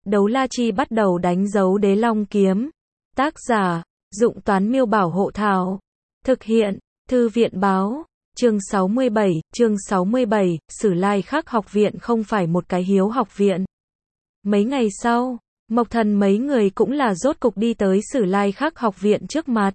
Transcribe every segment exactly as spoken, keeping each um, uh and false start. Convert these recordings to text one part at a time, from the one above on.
Đấu la chi bắt đầu đánh dấu đế long kiếm. Tác giả, Dụng Toán Miêu Bảo Hộ Thảo. Thực hiện, Thư viện Báo. Chương sáu mươi bảy, chương sáu mươi bảy, Sử Lai Khắc học viện không phải một cái hiếu học viện. Mấy ngày sau, Mộc Thần mấy người cũng là rốt cục đi tới Sử Lai Khắc học viện trước mặt.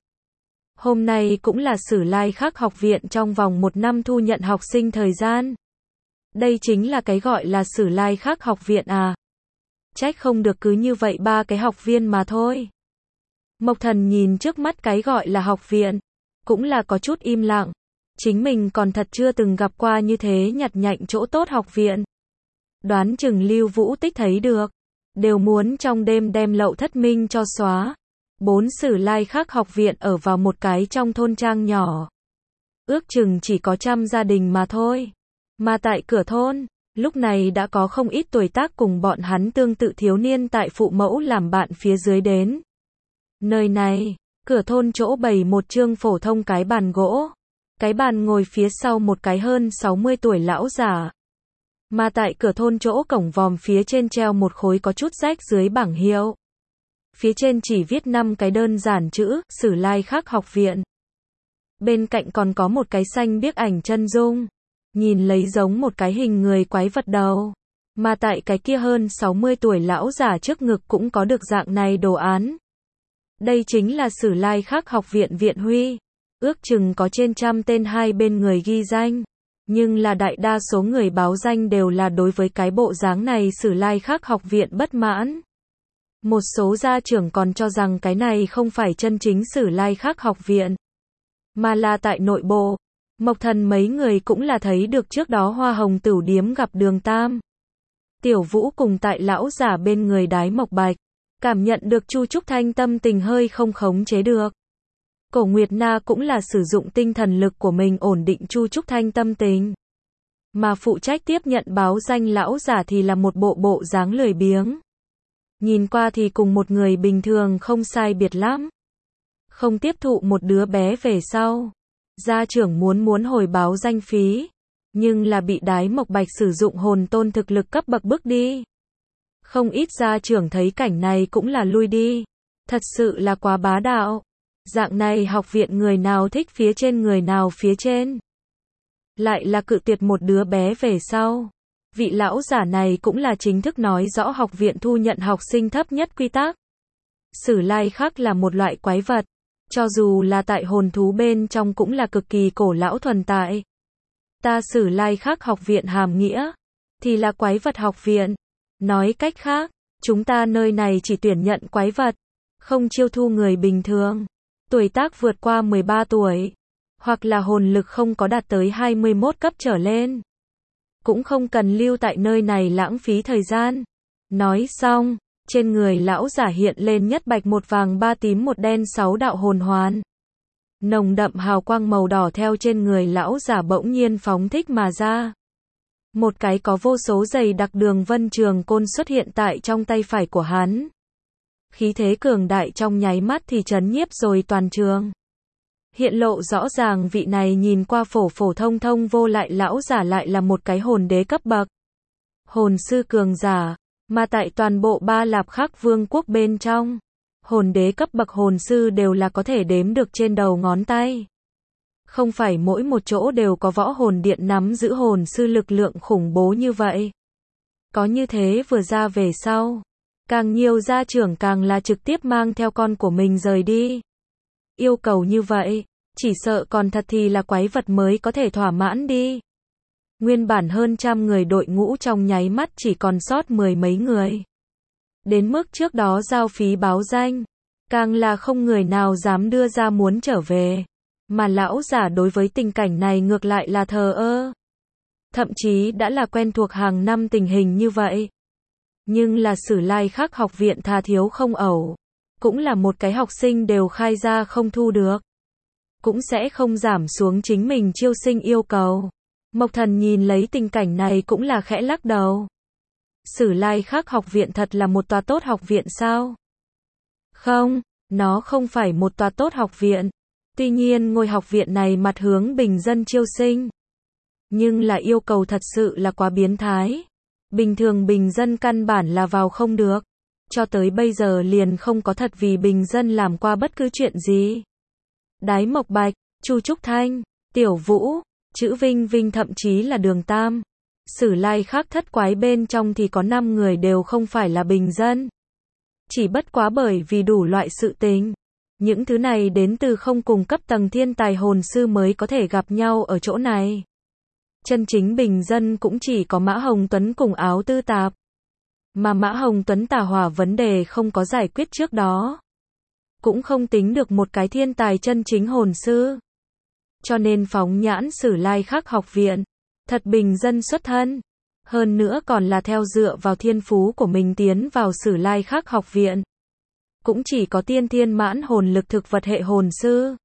Hôm nay cũng là Sử Lai Khắc học viện trong vòng một năm thu nhận học sinh thời gian. Đây chính là cái gọi là Sử Lai Khắc học viện à. Trách không được cứ như vậy ba cái học viên mà thôi. Mộc Thần nhìn trước mắt cái gọi là học viện, cũng là có chút im lặng. Chính mình còn thật chưa từng gặp qua như thế nhặt nhạnh chỗ tốt học viện. Đoán chừng Lưu Vũ Tích thấy được, đều muốn trong đêm đem Lậu Thất Minh cho xóa. Bốn Sử Lai Khắc học viện ở vào một cái trong thôn trang nhỏ. Ước chừng chỉ có trăm gia đình mà thôi. Mà tại cửa thôn, lúc này đã có không ít tuổi tác cùng bọn hắn tương tự thiếu niên tại phụ mẫu làm bạn phía dưới đến. Nơi này, cửa thôn chỗ bày một chương phổ thông cái bàn gỗ. Cái bàn ngồi phía sau một cái hơn sáu mươi tuổi lão giả. Mà tại cửa thôn chỗ cổng vòm phía trên treo một khối có chút rách dưới bảng hiệu. Phía trên chỉ viết năm cái đơn giản chữ, Sử Lai Khắc học viện. Bên cạnh còn có một cái xanh biếc ảnh chân dung. Nhìn lấy giống một cái hình người quái vật đầu. Mà tại cái kia hơn sáu mươi tuổi lão giả trước ngực cũng có được dạng này đồ án. Đây chính là Sử Lai Khắc học viện viện huy. Ước chừng có trên trăm tên hai bên người ghi danh. Nhưng là đại đa số người báo danh đều là đối với cái bộ dáng này Sử Lai Khắc học viện bất mãn. Một số gia trưởng còn cho rằng cái này không phải chân chính Sử Lai Khắc học viện, mà là tại nội bộ. Mộc Thần mấy người cũng là thấy được trước đó Hoa Hồng Tửu Điếm gặp Đường Tam, Tiểu Vũ cùng tại lão giả bên người Đái Mộc Bạch. Cảm nhận được Chu Trúc Thanh tâm tình hơi không khống chế được. Cổ Nguyệt Na cũng là sử dụng tinh thần lực của mình ổn định Chu Trúc Thanh tâm tình. Mà phụ trách tiếp nhận báo danh lão giả thì là một bộ bộ dáng lười biếng. Nhìn qua thì cùng một người bình thường không sai biệt lắm. Không tiếp thụ một đứa bé về sau. Gia trưởng muốn muốn hồi báo danh phí. Nhưng là bị Đái Mộc Bạch sử dụng hồn tôn thực lực cấp bậc bước đi. Không ít gia trưởng thấy cảnh này cũng là lui đi. Thật sự là quá bá đạo. Dạng này học viện người nào thích phía trên người nào phía trên. Lại là cự tuyệt một đứa bé về sau. Vị lão giả này cũng là chính thức nói rõ học viện thu nhận học sinh thấp nhất quy tắc. Sử Lai Khắc là một loại quái vật. Cho dù là tại hồn thú bên trong cũng là cực kỳ cổ lão thuần tại. Ta Sử Lai Khắc học viện hàm nghĩa. Thì là quái vật học viện. Nói cách khác, chúng ta nơi này chỉ tuyển nhận quái vật. Không chiêu thu người bình thường. Tuổi tác vượt qua mười ba tuổi. Hoặc là hồn lực không có đạt tới hai mươi mốt cấp trở lên. Cũng không cần lưu tại nơi này lãng phí thời gian. Nói xong, trên người lão giả hiện lên nhất bạch một vàng ba tím một đen sáu đạo hồn hoàn. Nồng đậm hào quang màu đỏ theo trên người lão giả bỗng nhiên phóng thích mà ra. Một cái có vô số dày đặc đường vân trường côn xuất hiện tại trong tay phải của hắn. Khí thế cường đại trong nháy mắt thì chấn nhiếp rồi toàn trường. Hiện lộ rõ ràng vị này nhìn qua phổ phổ thông thông vô lại lão giả lại là một cái hồn đế cấp bậc. Hồn sư cường giả, mà tại toàn bộ Ba Lạp Khắc vương quốc bên trong, hồn đế cấp bậc hồn sư đều là có thể đếm được trên đầu ngón tay. Không phải mỗi một chỗ đều có võ hồn điện nắm giữ hồn sư lực lượng khủng bố như vậy. Có như thế vừa ra về sau, càng nhiều gia trưởng càng là trực tiếp mang theo con của mình rời đi. Yêu cầu như vậy, chỉ sợ còn thật thì là quái vật mới có thể thỏa mãn đi. Nguyên bản hơn trăm người đội ngũ trong nháy mắt chỉ còn sót mười mấy người. Đến mức trước đó giao phí báo danh, càng là không người nào dám đưa ra muốn trở về. Mà lão giả đối với tình cảnh này ngược lại là thờ ơ. Thậm chí đã là quen thuộc hàng năm tình hình như vậy. Nhưng là Sử Lai Khắc học viện tha thiếu không ẩu. Cũng là một cái học sinh đều khai ra không thu được. Cũng sẽ không giảm xuống chính mình chiêu sinh yêu cầu. Mộc Thần nhìn lấy tình cảnh này cũng là khẽ lắc đầu. Sử Lai Khắc học viện thật là một tòa tốt học viện sao? Không, nó không phải một tòa tốt học viện. Tuy nhiên ngôi học viện này mặt hướng bình dân chiêu sinh. Nhưng là yêu cầu thật sự là quá biến thái. Bình thường bình dân căn bản là vào không được. cho tới bây giờ liền không có thật vì bình dân làm qua bất cứ chuyện gì. Đái Mộc Bạch, Chu Trúc Thanh, Tiểu Vũ, Chữ Vinh Vinh thậm chí là Đường Tam. Sử lai khác thất quái bên trong thì có năm người đều không phải là bình dân. Chỉ bất quá bởi vì đủ loại sự tình. Những thứ này đến từ không cùng cấp tầng thiên tài hồn sư mới có thể gặp nhau ở chỗ này. Chân chính bình dân cũng chỉ có Mã Hồng Tuấn cùng Áo Tư Tạp. Mà Mã Hồng Tuấn tà hỏa vấn đề không có giải quyết trước đó. Cũng không tính được một cái thiên tài chân chính hồn sư. Cho nên phóng nhãn Sử Lai Khắc học viện. Thật bình dân xuất thân. Hơn nữa còn là theo dựa vào thiên phú của mình tiến vào Sử Lai Khắc học viện. Cũng chỉ có tiên thiên mãn hồn lực thực vật hệ hồn sư.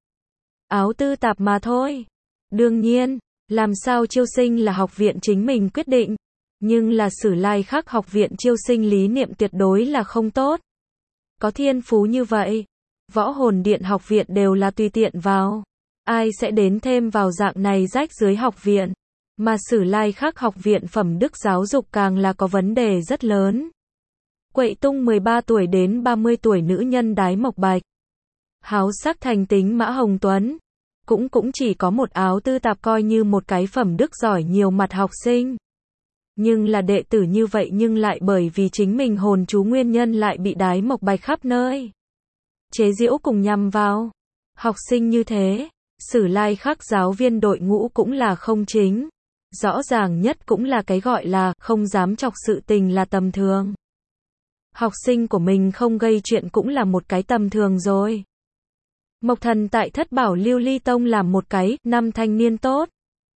Áo Tư Tạp mà thôi. Đương nhiên, làm sao chiêu sinh là học viện chính mình quyết định. Nhưng là Sử Lai Khắc học viện chiêu sinh lý niệm tuyệt đối là không tốt. Có thiên phú như vậy, Võ Hồn Điện học viện đều là tùy tiện vào. Ai sẽ đến thêm vào dạng này rách dưới học viện. Mà Sử Lai Khắc học viện phẩm đức giáo dục càng là có vấn đề rất lớn. Quậy tung mười ba tuổi đến ba mươi tuổi nữ nhân Đái Mộc Bạch. Háo sắc thành tính Mã Hồng Tuấn. Cũng cũng chỉ có một Áo Tư Tạp coi như một cái phẩm đức giỏi nhiều mặt học sinh. Nhưng là đệ tử như vậy nhưng lại bởi vì chính mình hồn chú nguyên nhân lại bị Đái Mộc Bạch khắp nơi chế giễu cùng nhằm vào. Học sinh như thế, Sử Lai Khắc giáo viên đội ngũ cũng là không chính. Rõ ràng nhất cũng là cái gọi là không dám chọc sự tình là tầm thường. Học sinh của mình không gây chuyện cũng là một cái tầm thường rồi. Mộc Thần tại Thất Bảo Lưu Ly Tông làm một cái năm thanh niên tốt.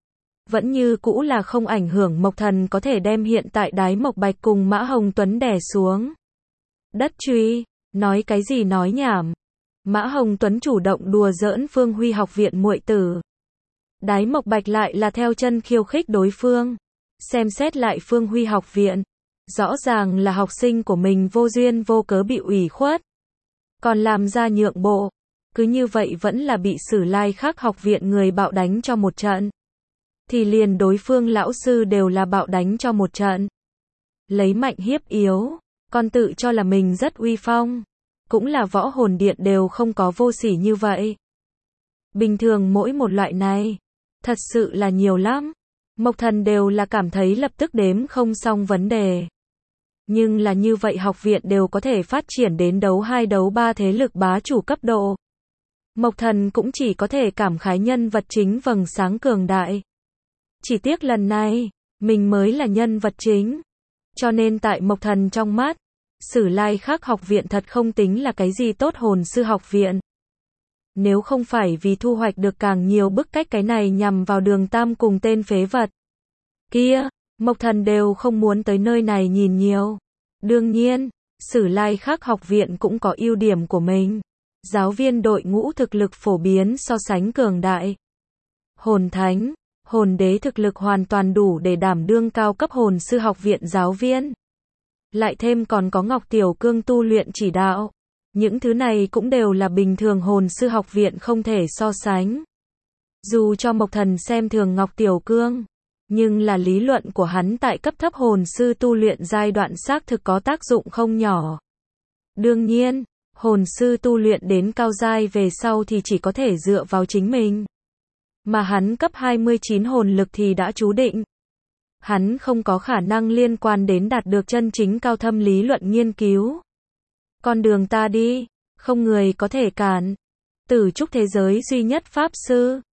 Vẫn như cũ là không ảnh hưởng Mộc Thần có thể đem hiện tại Đái Mộc Bạch cùng Mã Hồng Tuấn đè xuống. Đất truy, nói cái gì nói nhảm. Mã Hồng Tuấn chủ động đùa giỡn Phương Huy học viện muội tử. Đái Mộc Bạch lại là theo chân khiêu khích đối phương. Xem xét lại Phương Huy học viện. Rõ ràng là học sinh của mình vô duyên vô cớ bị ủy khuất. Còn làm ra nhượng bộ. Cứ như vậy vẫn là bị Sử Lai Khắc học viện người bạo đánh cho một trận. Thì liền đối phương lão sư đều là bạo đánh cho một trận. Lấy mạnh hiếp yếu. Còn tự cho là mình rất uy phong. Cũng là Võ Hồn Điện đều không có vô sỉ như vậy. Bình thường mỗi một loại này. Thật sự là nhiều lắm. Mộc Thần đều là cảm thấy lập tức đếm không xong vấn đề. Nhưng là như vậy học viện đều có thể phát triển đến đấu hai đấu ba thế lực bá chủ cấp độ. Mộc Thần cũng chỉ có thể cảm khái nhân vật chính vầng sáng cường đại. Chỉ tiếc lần này, mình mới là nhân vật chính. Cho nên tại Mộc Thần trong mắt, Sử Lai Khắc học viện thật không tính là cái gì tốt hồn sư học viện. Nếu không phải vì thu hoạch được càng nhiều bức cách cái này nhằm vào Đường Tam cùng tên phế vật kia, Mộc Thần đều không muốn tới nơi này nhìn nhiều. Đương nhiên, Sử Lai Khắc học viện cũng có ưu điểm của mình. Giáo viên đội ngũ thực lực phổ biến so sánh cường đại. Hồn Thánh, Hồn Đế thực lực hoàn toàn đủ để đảm đương cao cấp hồn sư học viện giáo viên. Lại thêm còn có Ngọc Tiểu Cương tu luyện chỉ đạo. Những thứ này cũng đều là bình thường hồn sư học viện không thể so sánh. Dù cho Mộc Thần xem thường Ngọc Tiểu Cương, nhưng là lý luận của hắn tại cấp thấp hồn sư tu luyện giai đoạn xác thực có tác dụng không nhỏ. Đương nhiên, hồn sư tu luyện đến cao giai về sau thì chỉ có thể dựa vào chính mình. Mà hắn cấp hai mươi chín hồn lực thì đã chú định. Hắn không có khả năng liên quan đến đạt được chân chính cao thâm lý luận nghiên cứu. Con đường ta đi, không người có thể cản. Tử trúc thế giới duy nhất pháp sư,